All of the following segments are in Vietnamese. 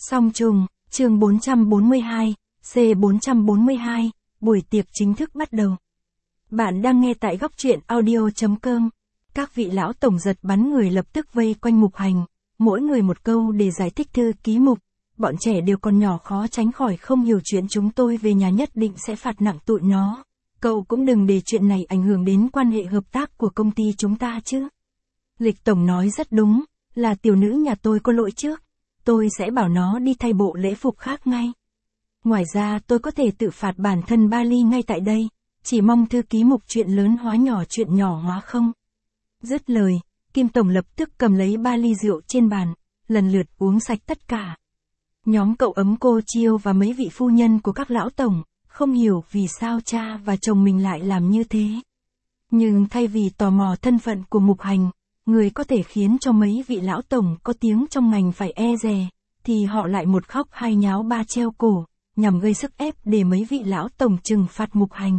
Song trùng, chương 442, C442, buổi tiệc chính thức bắt đầu. Bạn đang nghe tại góc truyện audio.com. Các vị lão tổng giật bắn người lập tức vây quanh Mục Hành, mỗi người một câu để giải thích thư ký Mục. Bọn trẻ đều còn nhỏ khó tránh khỏi không hiểu chuyện chúng tôi về nhà nhất định sẽ phạt nặng tụi nó. Cậu cũng đừng để chuyện này ảnh hưởng đến quan hệ hợp tác của công ty chúng ta chứ. Lịch tổng nói rất đúng, là tiểu nữ nhà tôi có lỗi trước. Tôi sẽ bảo nó đi thay bộ lễ phục khác ngay. Ngoài ra tôi có thể tự phạt bản thân Bali ngay tại đây, chỉ mong thư ký Mục chuyện lớn hóa nhỏ chuyện nhỏ hóa không. Dứt lời, Kim Tổng lập tức cầm lấy 3 ly rượu trên bàn, lần lượt uống sạch tất cả. Nhóm cậu ấm cô Chiêu và mấy vị phu nhân của các lão tổng, không hiểu vì sao cha và chồng mình lại làm như thế. Nhưng thay vì tò mò thân phận của Mục Hành, người có thể khiến cho mấy vị lão tổng có tiếng trong ngành phải e dè, thì họ lại một khóc hai nháo ba treo cổ, nhằm gây sức ép để mấy vị lão tổng trừng phạt Mục Hành.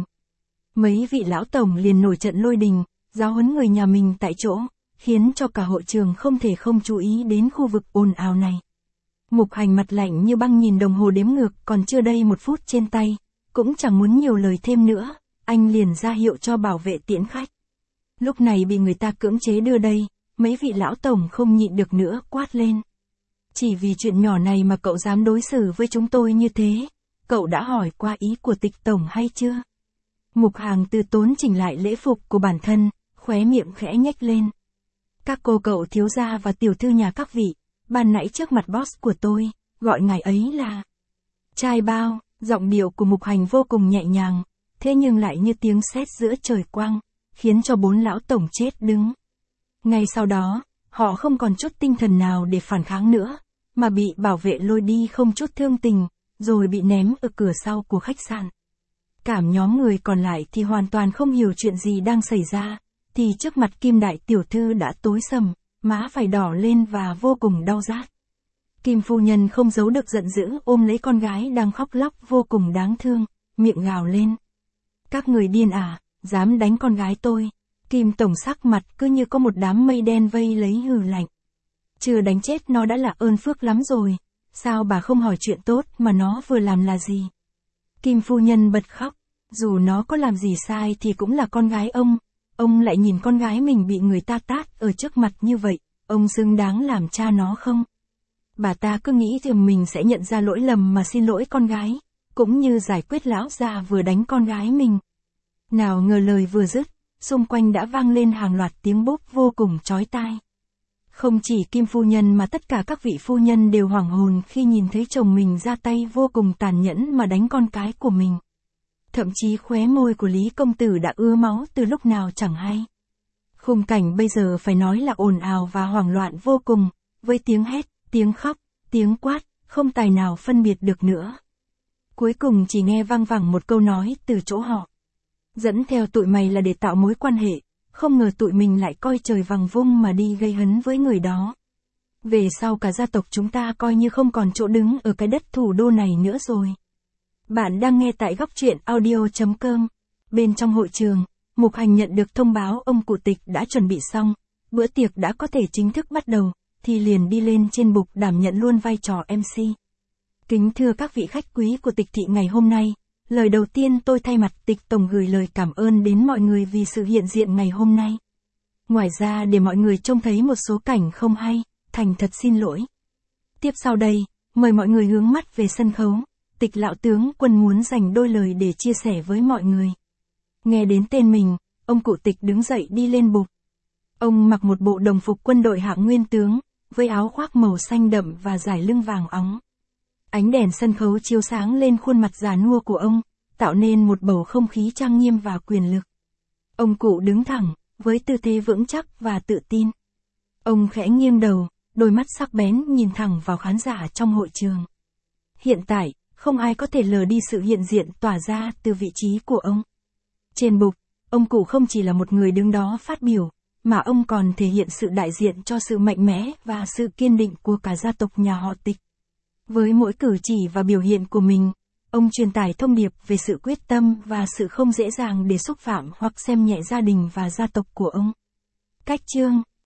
Mấy vị lão tổng liền nổi trận lôi đình, giáo huấn người nhà mình tại chỗ, khiến cho cả hội trường không thể không chú ý đến khu vực ồn ào này. Mục Hành mặt lạnh như băng nhìn đồng hồ đếm ngược còn chưa đầy 1 phút trên tay, cũng chẳng muốn nhiều lời thêm nữa, anh liền ra hiệu cho bảo vệ tiễn khách. Lúc này bị người ta cưỡng chế đưa đây, mấy vị lão tổng không nhịn được nữa quát lên. Chỉ vì chuyện nhỏ này mà cậu dám đối xử với chúng tôi như thế, cậu đã hỏi qua ý của Tịch tổng hay chưa? Mục Hàng từ tốn chỉnh lại lễ phục của bản thân, khóe miệng khẽ nhếch lên. Các cô cậu thiếu gia và tiểu thư nhà các vị, ban nãy trước mặt boss của tôi, gọi ngài ấy là trai bao. Giọng điệu của Mục Hành vô cùng nhẹ nhàng, thế nhưng lại như tiếng sét giữa trời quang, khiến cho 4 lão tổng chết đứng. Ngay sau đó, họ không còn chút tinh thần nào để phản kháng nữa, mà bị bảo vệ lôi đi không chút thương tình, rồi bị ném ở cửa sau của khách sạn. Cảm nhóm người còn lại thì hoàn toàn không hiểu chuyện gì đang xảy ra, thì trước mặt Kim đại tiểu thư đã tối sầm, má phải đỏ lên và vô cùng đau rát. Kim phu nhân không giấu được giận dữ ôm lấy con gái đang khóc lóc vô cùng đáng thương, miệng gào lên. Các người điên à, dám đánh con gái tôi. Kim tổng sắc mặt cứ như có một đám mây đen vây lấy hừ lạnh. Chưa đánh chết nó đã là ơn phước lắm rồi, sao bà không hỏi chuyện tốt mà nó vừa làm là gì? Kim phu nhân bật khóc, dù nó có làm gì sai thì cũng là con gái ông lại nhìn con gái mình bị người ta tát ở trước mặt như vậy, ông xứng đáng làm cha nó không? Bà ta cứ nghĩ rằng mình sẽ nhận ra lỗi lầm mà xin lỗi con gái, cũng như giải quyết lão già vừa đánh con gái mình. Nào ngờ lời vừa dứt, xung quanh đã vang lên hàng loạt tiếng bốp vô cùng chói tai. Không chỉ Kim phu nhân mà tất cả các vị phu nhân đều hoảng hồn khi nhìn thấy chồng mình ra tay vô cùng tàn nhẫn mà đánh con cái của mình. Thậm chí khóe môi của Lý công tử đã ứa máu từ lúc nào chẳng hay. Khung cảnh bây giờ phải nói là ồn ào và hoảng loạn vô cùng, với tiếng hét, tiếng khóc, tiếng quát, không tài nào phân biệt được nữa. Cuối cùng chỉ nghe vang vẳng một câu nói từ chỗ họ. Dẫn theo tụi mày là để tạo mối quan hệ, không ngờ tụi mình lại coi trời vằng vung mà đi gây hấn với người đó. Về sau cả gia tộc chúng ta coi như không còn chỗ đứng ở cái đất thủ đô này nữa rồi. Bạn đang nghe tại góc truyện audio.com. Bên trong hội trường, Mục Hành nhận được thông báo ông cụ Tịch đã chuẩn bị xong, bữa tiệc đã có thể chính thức bắt đầu, thì liền đi lên trên bục đảm nhận luôn vai trò MC. Kính thưa các vị khách quý của Tịch thị ngày hôm nay, lời đầu tiên tôi thay mặt Tịch tổng gửi lời cảm ơn đến mọi người vì sự hiện diện ngày hôm nay. Ngoài ra để mọi người trông thấy một số cảnh không hay, thành thật xin lỗi. Tiếp sau đây, mời mọi người hướng mắt về sân khấu, Tịch lão tướng quân muốn dành đôi lời để chia sẻ với mọi người. Nghe đến tên mình, ông cụ Tịch đứng dậy đi lên bục. Ông mặc một bộ đồng phục quân đội hạng nguyên tướng, với áo khoác màu xanh đậm và dải lưng vàng óng. Ánh đèn sân khấu chiếu sáng lên khuôn mặt già nua của ông, tạo nên một bầu không khí trang nghiêm và quyền lực. Ông cụ đứng thẳng, với tư thế vững chắc và tự tin. Ông khẽ nghiêng đầu, đôi mắt sắc bén nhìn thẳng vào khán giả trong hội trường. Hiện tại, không ai có thể lờ đi sự hiện diện tỏa ra từ vị trí của ông. Trên bục, ông cụ không chỉ là một người đứng đó phát biểu, mà ông còn thể hiện sự đại diện cho sự mạnh mẽ và sự kiên định của cả gia tộc nhà họ Tịch. Với mỗi cử chỉ và biểu hiện của mình, ông truyền tải thông điệp về sự quyết tâm và sự không dễ dàng để xúc phạm hoặc xem nhẹ gia đình và gia tộc của ông. Cách chương